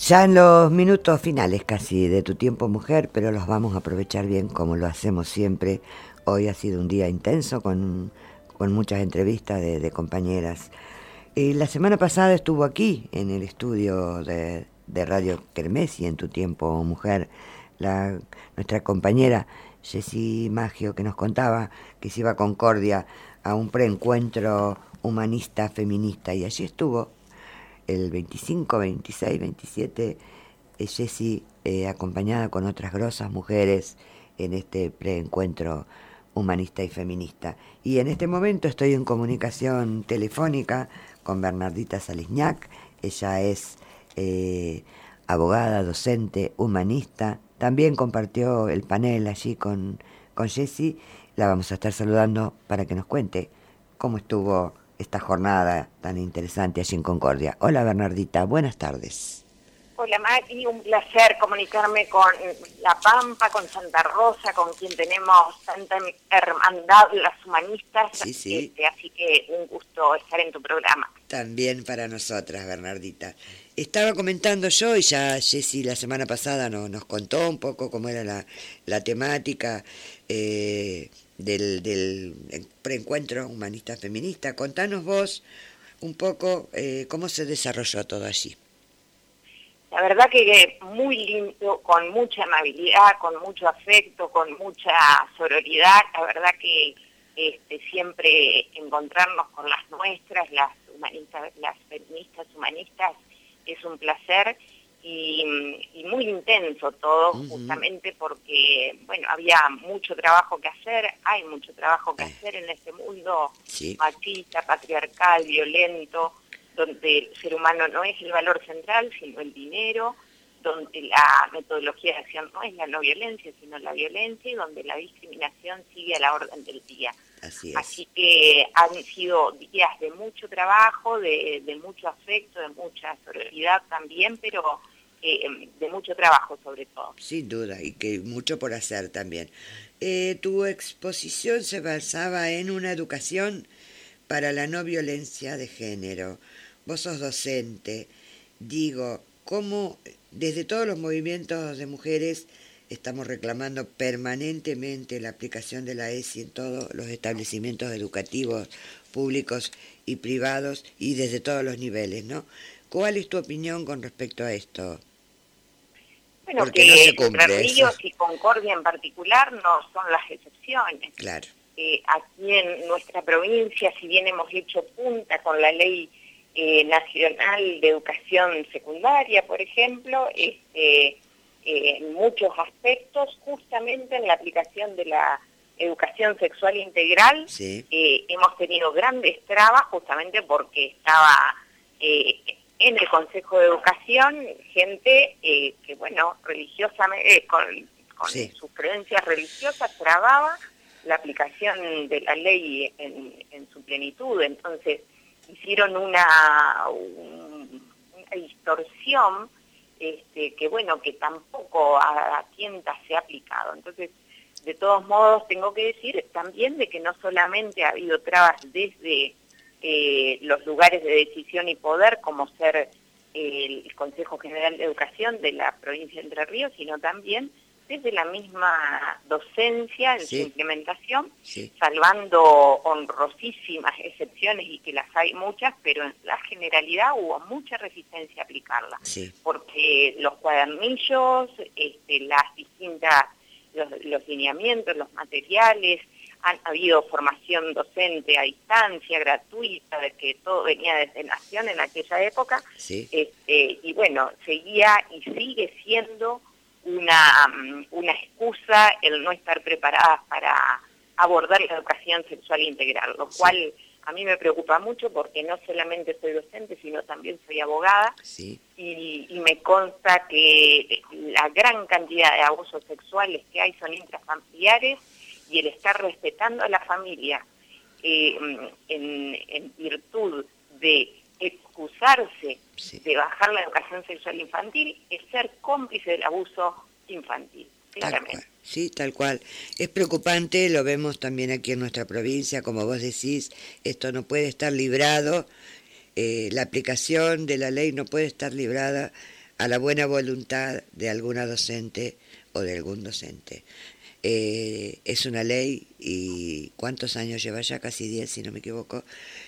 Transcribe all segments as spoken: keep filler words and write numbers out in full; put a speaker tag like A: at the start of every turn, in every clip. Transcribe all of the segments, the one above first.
A: Ya en los minutos finales casi de tu tiempo, mujer, pero los vamos a aprovechar bien como lo hacemos siempre. Hoy ha sido un día intenso con, con muchas entrevistas de, de compañeras. Eh, la semana pasada estuvo aquí en el estudio de, de Radio Kermés y en tu tiempo, mujer, la, nuestra compañera Jessy Maggio, que nos contaba que se iba a Concordia a un preencuentro humanista feminista, y allí estuvo el veinticinco, veintiséis, veintisiete, eh, Jessy, eh, acompañada con otras grosas mujeres en este preencuentro humanista y feminista. Y en este momento estoy en comunicación telefónica con Bernardita Salisñac. Ella es eh, abogada, docente, humanista. También compartió el panel allí con, con Jessy. La vamos a estar saludando para que nos cuente cómo estuvo esta jornada tan interesante allí en Concordia. Hola Bernardita, buenas tardes.
B: Hola Mari, un placer comunicarme con La Pampa, con Santa Rosa, con quien tenemos tanta hermandad las humanistas,
A: sí, sí.
B: Este, así que un gusto estar en tu programa.
A: También para nosotras, Bernardita. Estaba comentando yo, y ya Jessy la semana pasada no, nos contó un poco cómo era la, la temática eh, del, del preencuentro humanista-feminista. Contanos vos un poco eh, cómo se desarrolló todo allí.
B: La verdad que muy lindo, con mucha amabilidad, con mucho afecto, con mucha sororidad. La verdad que este, siempre encontrarnos con las nuestras, las humanistas, las feministas humanistas, es un placer y, y muy intenso todo, uh-huh. Justamente porque, bueno, había mucho trabajo que hacer, hay mucho trabajo que hacer en este mundo sí. machista, patriarcal, violento, donde el ser humano no es el valor central, sino el dinero, donde la metodología de acción no es la no violencia, sino la violencia, y donde la discriminación sigue a la orden del día.
A: Así es.
B: Así que han sido días de mucho trabajo, de, de mucho afecto, de mucha sororidad también, pero eh, de mucho trabajo sobre todo.
A: Sin duda, y que mucho por hacer también. Eh, tu exposición se basaba en una educación para la no violencia de género. Vos sos docente, digo, ¿cómo desde todos los movimientos de mujeres estamos reclamando permanentemente la aplicación de la E S I en todos los establecimientos educativos públicos y privados y desde todos los niveles, ¿no? ¿Cuál es tu opinión con respecto a esto?
B: Bueno,
A: Porque
B: que
A: no se cumple
B: Entre Ríos
A: eso.
B: y Concordia en particular no son las excepciones.
A: Claro.
B: Eh, aquí en nuestra provincia, si bien hemos hecho punta con la ley eh, nacional de educación secundaria, por ejemplo, este, eh, en muchos aspectos, justamente en la aplicación de la educación sexual integral,
A: sí.
B: eh, hemos tenido grandes trabas justamente porque estaba eh, en el Consejo de Educación gente eh, que, bueno, religiosamente, eh, con, con
A: sí.
B: sus creencias religiosas trababa la aplicación de la ley en, en su plenitud. Entonces hicieron una, un, una distorsión este, que bueno, que tampoco a, a tientas se ha aplicado. Entonces, de todos modos, tengo que decir también de que no solamente ha habido trabas desde eh, los lugares de decisión y poder, como ser eh, el Consejo General de Educación de la provincia de Entre Ríos, sino también desde la misma docencia en
A: sí.
B: su implementación,
A: sí.
B: salvando honrosísimas excepciones, y que las hay muchas, pero en la generalidad hubo mucha resistencia a aplicarla,
A: sí.
B: porque los cuadernillos, este, las distintas, los, los lineamientos, los materiales, han habido formación docente a distancia, gratuita, de que todo venía desde Nación en aquella época,
A: sí.
B: este, y bueno, seguía y sigue siendo una, una excusa el no estar preparadas para abordar la educación sexual integral, lo sí. cual a mí me preocupa mucho porque no solamente soy docente, sino también soy abogada,
A: sí.
B: y, y me consta que la gran cantidad de abusos sexuales que hay son intrafamiliares, y el estar respetando a la familia eh, en, en virtud de excusarse sí. de bajar la educación sexual infantil es ser cómplice del abuso infantil, claramente.
A: Tal cual. Sí, tal cual. Es preocupante, lo vemos también aquí en nuestra provincia, como vos decís, esto no puede estar librado, eh, la aplicación de la ley no puede estar librada a la buena voluntad de alguna docente o de algún docente. Eh, es una ley y ¿cuántos años lleva ya? Casi diez, si no me equivoco,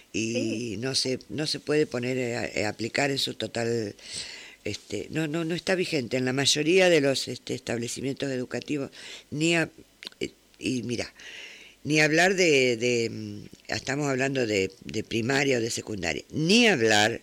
A: y
B: Sí.
A: no se, no se puede poner a, a aplicar en su total, este, no, no, no está vigente en la mayoría de los este, establecimientos educativos, ni a, eh, y mira, ni hablar de, de mm, estamos hablando de, de primaria o de secundaria, ni hablar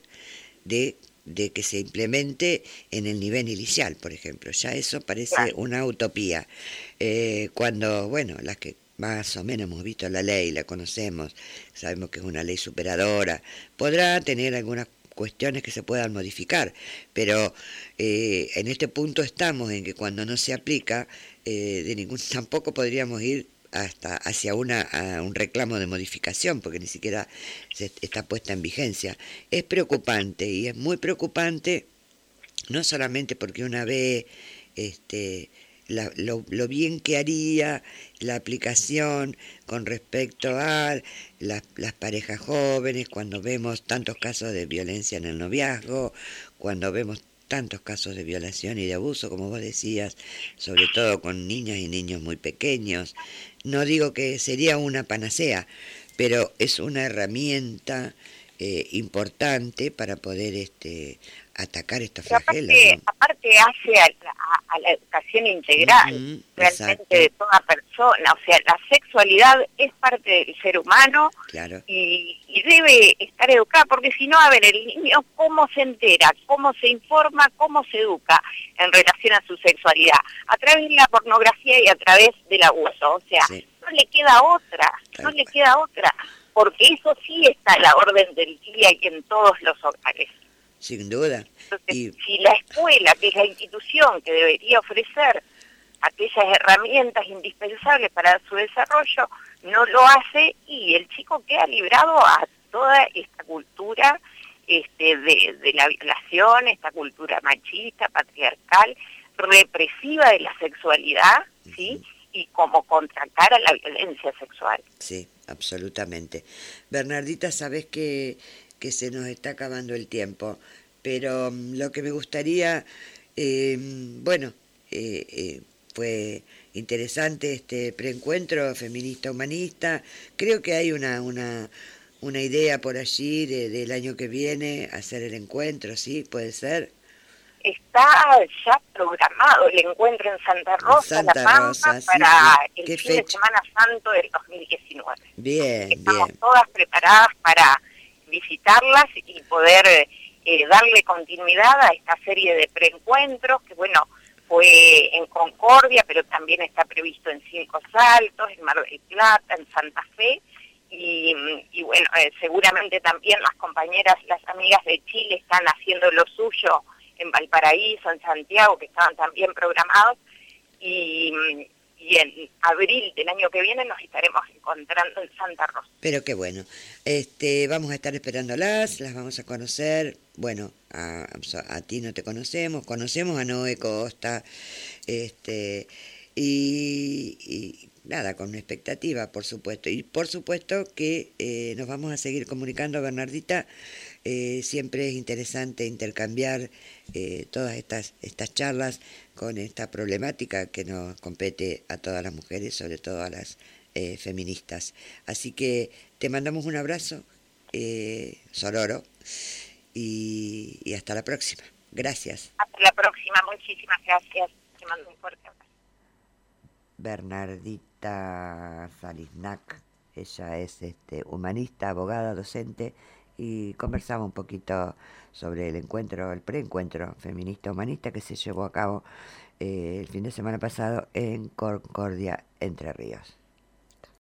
A: de de que se implemente en el nivel inicial, por ejemplo. Ya eso parece
B: Claro.
A: una utopía. Eh, cuando, bueno, las que más o menos hemos visto la ley, la conocemos, sabemos que es una ley superadora, podrá tener algunas cuestiones que se puedan modificar, pero eh, en este punto estamos en que cuando no se aplica, eh, de ningún tampoco podríamos ir hasta hacia una a un reclamo de modificación, porque ni siquiera se está puesta en vigencia. Es preocupante y es muy preocupante, no solamente porque una ve este, la, lo, lo bien que haría la aplicación con respecto a las, las parejas jóvenes, cuando vemos tantos casos de violencia en el noviazgo, cuando vemos tantos casos de violación y de abuso, como vos decías, sobre todo con niñas y niños muy pequeños. No digo que sería una panacea, pero es una herramienta eh, importante para poder este, atacar estos
B: Pero
A: flagelos,
B: aparte,
A: ¿no?
B: aparte hace a, a- a la educación integral,
A: Uh-huh,
B: realmente
A: exacto,
B: de toda persona. O sea, la sexualidad es parte del ser humano
A: claro,
B: y, y debe estar educada, porque si no, a ver, el niño cómo se entera, cómo se informa, cómo se educa en relación a su sexualidad, a través de la pornografía y a través del abuso. O sea,
A: sí,
B: no le queda otra, no
A: tal
B: le
A: cual,
B: queda otra, porque eso sí está a la orden del día y en todos los hogares.
A: sin duda.
B: Entonces,
A: Y
B: si la escuela, que es la institución que debería ofrecer aquellas herramientas indispensables para su desarrollo, no lo hace, y el chico queda librado a toda esta cultura este, de, de la violación, esta cultura machista, patriarcal, represiva de la sexualidad, ¿sí?
A: uh-huh,
B: Y como contracara la violencia sexual.
A: sí, absolutamente. Bernardita, sabes que, que se nos está acabando el tiempo, pero mm, lo que me gustaría, eh, bueno, eh, eh, fue interesante este preencuentro feminista humanista. Creo que hay una, una, una idea por allí de, del año que viene hacer el encuentro, ¿sí? ¿Puede ser?
B: Está ya programado el encuentro en Santa
A: En
B: Rosa, La
A: Santa
B: Pampa,
A: Rosa, sí,
B: para
A: sí.
B: el
A: ¿Qué
B: fin de
A: fecha?
B: Semana Santo del dos mil diecinueve. Así que
A: Bien,
B: estamos
A: bien.
B: todas preparadas para visitarlas y poder eh, darle continuidad a esta serie de preencuentros que, bueno, fue en Concordia, pero también está previsto en Cinco Saltos, en Mar del Plata, en Santa Fe. Y, y bueno, eh, seguramente también las compañeras, las amigas de Chile están haciendo lo suyo en Valparaíso, en Santiago, que estaban también programados, y, y en abril del año que viene nos estaremos encontrando en Santa Rosa.
A: Pero qué bueno. Este, vamos a estar esperándolas, las vamos a conocer. Bueno, a, a ti no te conocemos, conocemos a Noé Costa, este, y, y nada, con una expectativa, por supuesto. Y por supuesto que eh, nos vamos a seguir comunicando, Bernardita. Eh, siempre es interesante intercambiar eh, todas estas, estas charlas con esta problemática que nos compete a todas las mujeres, sobre todo a las eh, feministas. Así que te mandamos un abrazo, eh, Sororo, y, y hasta la próxima. Gracias.
B: Hasta la próxima, muchísimas gracias. Te mando un fuerte abrazo.
A: Bernardita Salisnac, ella es este, humanista, abogada, docente, y conversamos un poquito sobre el encuentro, el preencuentro feminista humanista que se llevó a cabo eh, el fin de semana pasado en Concordia, Entre Ríos.